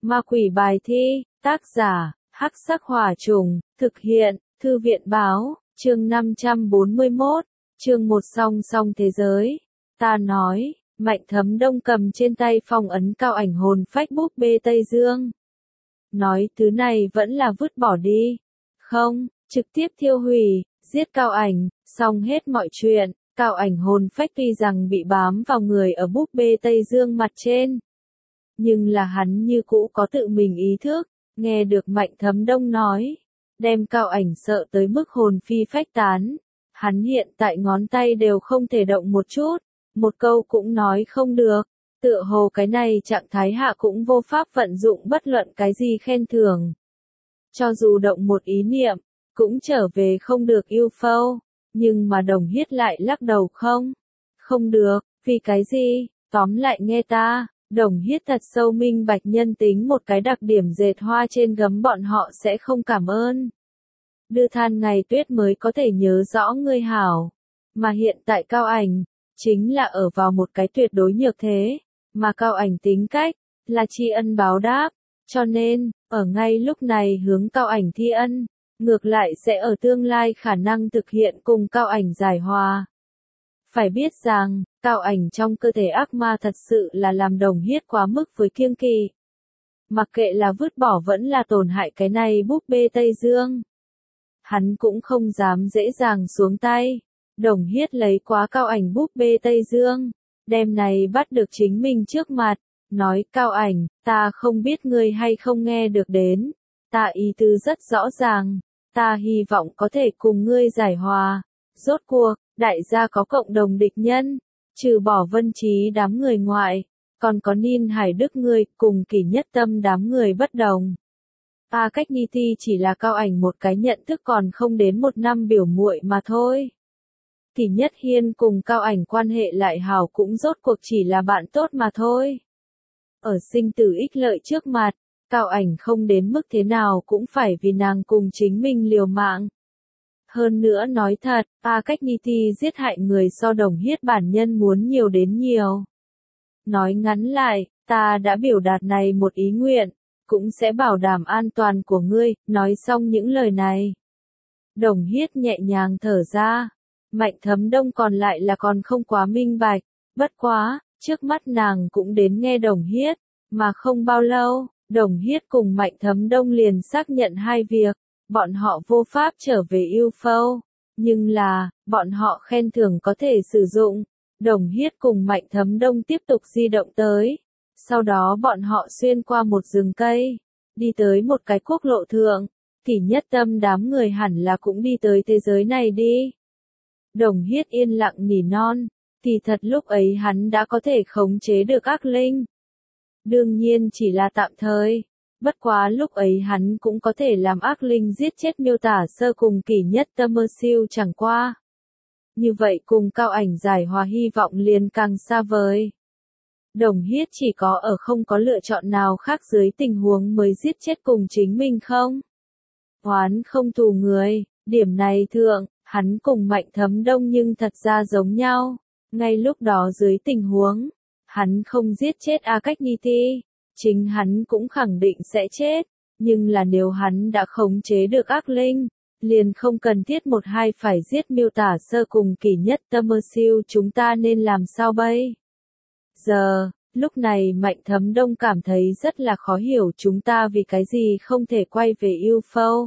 Ma quỷ bài thi, tác giả, Hắc Sắc Hỏa Trùng, thực hiện, Thư viện báo, chương 541, chương 1 song song thế giới. Ta nói, Mạnh Thấm Đông cầm trên tay phong ấn cao ảnh hồn phách búp bê Tây Dương. Nói thứ này vẫn là vứt bỏ đi. Không, trực tiếp thiêu hủy, giết cao ảnh, xong hết mọi chuyện. Cao ảnh hồn phách tuy rằng bị bám vào người ở búp bê Tây Dương mặt trên, nhưng là hắn như cũ có tự mình ý thức, nghe được Mạnh Thấm Đông nói, đem cao ảnh sợ tới mức hồn phi phách tán. Hắn hiện tại ngón tay đều không thể động một chút, một câu cũng nói không được, tựa hồ cái này trạng thái hạ cũng vô pháp vận dụng bất luận cái gì khen thưởng. Cho dù động một ý niệm, cũng trở về không được yêu phâu, nhưng mà Đồng Hiết lại lắc đầu không được, vì cái gì, tóm lại nghe ta. Đồng Hiết thật sâu minh bạch nhân tính một cái đặc điểm dệt hoa trên gấm bọn họ sẽ không cảm ơn. Đưa than ngày tuyết mới có thể nhớ rõ ngươi hảo. Mà hiện tại cao ảnh, chính là ở vào một cái tuyệt đối nhược thế, mà cao ảnh tính cách, là tri ân báo đáp. Cho nên, ở ngay lúc này hướng cao ảnh thi ân, ngược lại sẽ ở tương lai khả năng thực hiện cùng cao ảnh giải hòa. Phải biết rằng, cao ảnh trong cơ thể ác ma thật sự là làm Đồng Hiết quá mức với kiêng kỵ. Mặc kệ là vứt bỏ vẫn là tổn hại cái này búp bê Tây Dương, hắn cũng không dám dễ dàng xuống tay. Đồng Hiết lấy quá cao ảnh búp bê Tây Dương, đem này bắt được chính mình trước mặt, nói cao ảnh, ta không biết ngươi hay không nghe được đến, ta ý tứ rất rõ ràng, ta hy vọng có thể cùng ngươi giải hòa. Rốt cuộc, đại gia có cộng đồng địch nhân, trừ bỏ Vân Trí đám người ngoại, còn có Ninh Hải Đức ngươi cùng Kỷ Nhất Tâm đám người bất đồng. A Cách Ni Ti chỉ là cao ảnh một cái nhận thức còn không đến một năm biểu muội mà thôi. Kỷ Nhất Hiên cùng cao ảnh quan hệ lại hảo cũng rốt cuộc chỉ là bạn tốt mà thôi. Ở sinh tử ích lợi trước mặt, cao ảnh không đến mức thế nào cũng phải vì nàng cùng chính mình liều mạng. Hơn nữa nói thật, A Cách Ni Ti giết hại người so Đồng Hiết bản nhân muốn nhiều đến nhiều. Nói ngắn lại, ta đã biểu đạt này một ý nguyện, cũng sẽ bảo đảm an toàn của ngươi. Nói xong những lời này, Đồng Hiết nhẹ nhàng thở ra. Mạnh Thấm Đông còn lại là còn không quá minh bạch, bất quá, trước mắt nàng cũng đến nghe Đồng Hiết, mà không bao lâu, Đồng Hiết cùng Mạnh Thấm Đông liền xác nhận hai việc. Bọn họ vô pháp trở về yêu phâu, nhưng là, bọn họ khen thưởng có thể sử dụng. Đồng Hiết cùng Mạnh Thấm Đông tiếp tục di động tới. Sau đó bọn họ xuyên qua một rừng cây, đi tới một cái quốc lộ thượng. Kỷ Nhất Tâm đám người hẳn là cũng đi tới thế giới này đi. Đồng Hiết yên lặng nỉ non, kỳ thật lúc ấy hắn đã có thể khống chế được ác linh. Đương nhiên chỉ là tạm thời. Bất quá lúc ấy hắn cũng có thể làm ác linh giết chết Miêu Tả Sơ cùng Kỷ Nhất Tâm mơ siêu chẳng qua. Như vậy cùng cao ảnh giải hòa hy vọng liền càng xa vời. Đồng Hiết chỉ có ở không có lựa chọn nào khác dưới tình huống mới giết chết cùng chính mình không? Oán không thù người, điểm này thượng, hắn cùng Mạnh Thấm Đông nhưng thật ra giống nhau. Ngay lúc đó dưới tình huống, hắn không giết chết A Cách Ni Ti. Chính hắn cũng khẳng định sẽ chết, nhưng là nếu hắn đã khống chế được ác linh, liền không cần thiết một hai phải giết Miêu Tả Sơ cùng Kỷ Nhất Tâm mơ siêu. Chúng ta nên làm sao bây giờ? Lúc này Mạnh Thấm Đông cảm thấy rất là khó hiểu, chúng ta vì cái gì không thể quay về yêu phâu.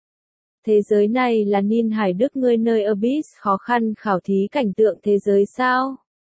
Thế giới này là Ninh Hải Đức ngươi nơi Abyss khó khăn khảo thí cảnh tượng thế giới sao?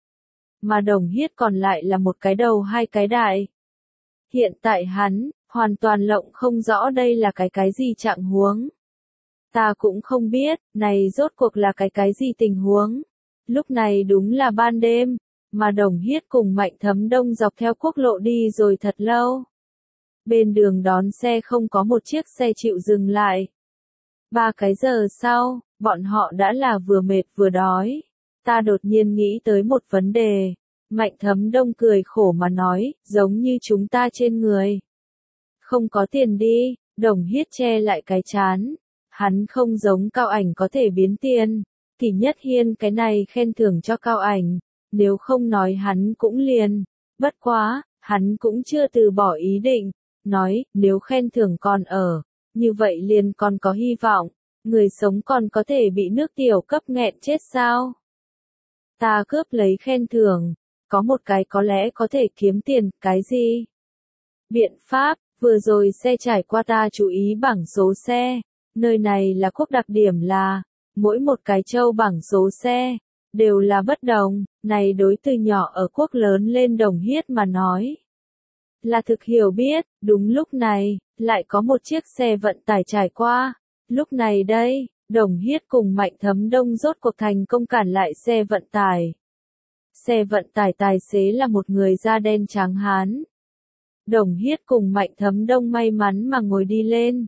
Mà Đồng Hiết còn lại là một cái đầu hai cái đại. Hiện tại hắn, hoàn toàn lộng không rõ đây là cái gì trạng huống. Ta cũng không biết, này rốt cuộc là cái gì tình huống. Lúc này đúng là ban đêm, mà Đồng Hiết cùng Mạnh Thấm Đông dọc theo quốc lộ đi rồi thật lâu. Bên đường đón xe không có một chiếc xe chịu dừng lại. 3 cái giờ sau, bọn họ đã là vừa mệt vừa đói. Ta đột nhiên nghĩ tới một vấn đề. Mạnh Thấm Đông cười khổ mà nói, giống như chúng ta trên người. Không có tiền đi, Đồng Hiết che lại cái trán. Hắn không giống cao ảnh có thể biến tiền. Kỷ Nhất Hiên cái này khen thưởng cho cao ảnh, nếu không nói hắn cũng liền. Bất quá, hắn cũng chưa từ bỏ ý định. nói, nếu khen thưởng còn ở, như vậy liền còn có hy vọng, người sống còn có thể bị nước tiểu cấp nghẹn chết sao? Ta cướp lấy khen thưởng, có một cái có lẽ có thể kiếm tiền, cái gì? Biện pháp, vừa rồi xe trải qua ta chú ý bảng số xe, nơi này là quốc đặc điểm là, mỗi một cái châu bảng số xe, đều là bất đồng, này đối từ nhỏ ở quốc lớn lên Đồng Hiết mà nói. Là thực hiểu biết, đúng lúc này, lại có một chiếc xe vận tải trải qua, lúc này đây, Đồng Hiết cùng Mạnh Thấm Đông rốt cuộc thành công cản lại xe vận tải. Xe vận tải tài xế là một người da đen trắng hán. Đồng Hiết cùng Mạnh Thấm Đông may mắn mà ngồi đi lên.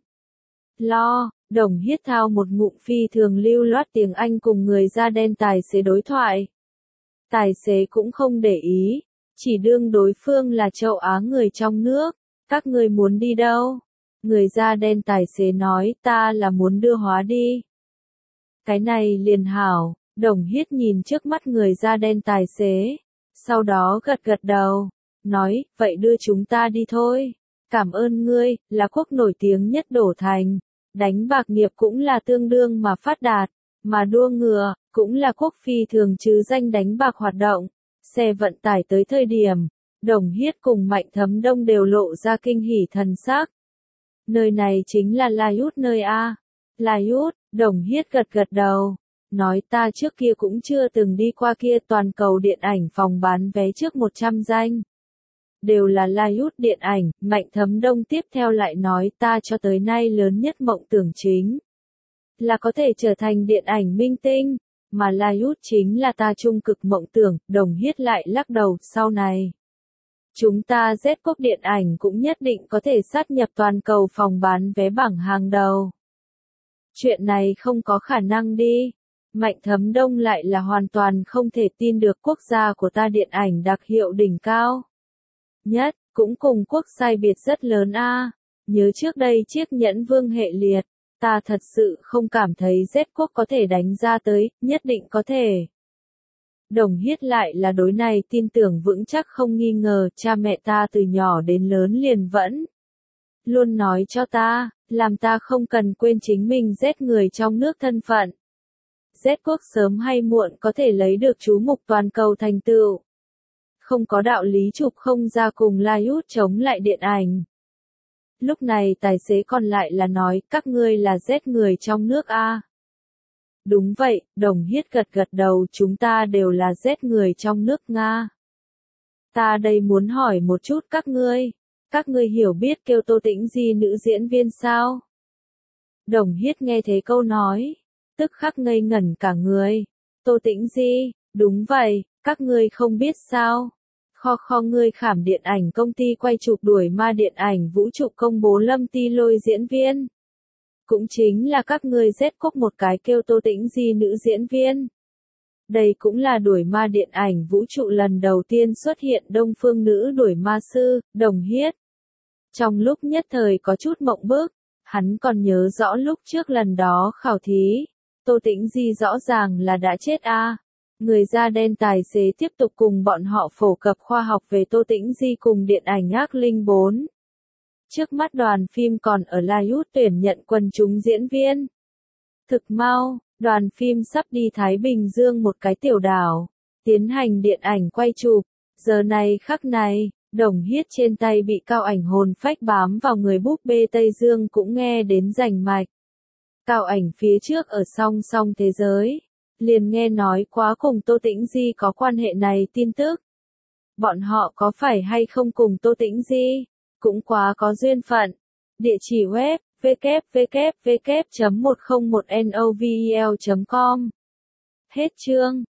Đồng Hiết thao một ngụm phi thường lưu loát tiếng Anh cùng người da đen tài xế đối thoại. Tài xế cũng không để ý, chỉ đương đối phương là châu Á người trong nước. Các người muốn đi đâu? Người da đen tài xế nói, ta là muốn đưa hóa đi. Cái này liền hảo, Đồng Hiết nhìn trước mắt người da đen tài xế, sau đó gật gật đầu, nói, vậy đưa chúng ta đi thôi. Cảm ơn ngươi, là quốc nổi tiếng nhất đổ thành, đánh bạc nghiệp cũng là tương đương mà phát đạt, mà đua ngựa, cũng là quốc phi thường chứ danh đánh bạc hoạt động. Xe vận tải tới thời điểm, Đồng Hiết cùng Mạnh Thấm Đông đều lộ ra kinh hỉ thần sắc. Nơi này chính là Laiút nơi A. Laiút, Đồng Hiết gật gật đầu, nói ta trước kia cũng chưa từng đi qua kia, toàn cầu điện ảnh phòng bán vé trước 100 danh. Đều là Laiút điện ảnh. Mạnh Thấm Đông tiếp theo lại nói, ta cho tới nay lớn nhất mộng tưởng chính là có thể trở thành điện ảnh minh tinh, mà Laiút chính là ta trung cực mộng tưởng. Đồng Hiết lại lắc đầu, sau này chúng ta Z quốc điện ảnh cũng nhất định có thể sát nhập toàn cầu phòng bán vé bảng hàng đầu. Chuyện này không có khả năng đi. Mạnh Thấm Đông lại là hoàn toàn không thể tin được, quốc gia của ta điện ảnh đặc hiệu đỉnh cao nhất, cũng cùng quốc sai biệt rất lớn a. Nhớ trước đây chiếc nhẫn vương hệ liệt, ta thật sự không cảm thấy Z quốc có thể đánh ra tới, nhất định có thể. Đồng Hiết lại là đối này tin tưởng vững chắc không nghi ngờ, cha mẹ ta từ nhỏ đến lớn liền vẫn luôn nói cho ta, làm ta không cần quên chính mình Z người trong nước thân phận. Z quốc sớm hay muộn có thể lấy được chú mục toàn cầu thành tựu. Không có đạo lý chụp không ra cùng Laiút chống lại điện ảnh. Lúc này tài xế còn lại là nói, các ngươi là Z người trong nước a. Đúng vậy, Đồng Hiết gật gật đầu, chúng ta đều là Z người trong nước Nga. Ta đây muốn hỏi một chút các ngươi hiểu biết kêu Tô Tĩnh Di nữ diễn viên sao? Đồng Hiết nghe thế câu nói, tức khắc ngây ngẩn cả người. Tô Tĩnh Di, đúng vậy, các ngươi không biết sao? Kho ngươi khảm điện ảnh công ty quay chụp đuổi ma điện ảnh vũ trụ công bố Lâm Ti Lôi diễn viên. Cũng chính là các ngươi Z quốc một cái kêu Tô Tĩnh Di nữ diễn viên. Đây cũng là đuổi ma điện ảnh vũ trụ lần đầu tiên xuất hiện đông phương nữ đuổi ma sư. Đồng Hiết trong lúc nhất thời có chút mộng bức, hắn còn nhớ rõ lúc trước lần đó khảo thí, Tô Tĩnh Di rõ ràng là đã chết a. Người da đen tài xế tiếp tục cùng bọn họ phổ cập khoa học về Tô Tĩnh Di cùng điện ảnh Ác Linh 4. Trước mắt đoàn phim còn ở Laiút tuyển nhận quần chúng diễn viên. Thực mau, đoàn phim sắp đi Thái Bình Dương một cái tiểu đảo, tiến hành điện ảnh quay chụp. Giờ này khắc này, Đồng Hiết trên tay bị Cao Ảnh hồn phách bám vào người búp bê Tây Dương cũng nghe đến rành mạch. Cao Ảnh phía trước ở song song thế giới, liền nghe nói quá cùng Tô Tĩnh Di có quan hệ này tin tức. Bọn họ có phải hay không cùng Tô Tĩnh Di, cũng quá có duyên phận. Địa chỉ web, www.101novel.com. Hết chương.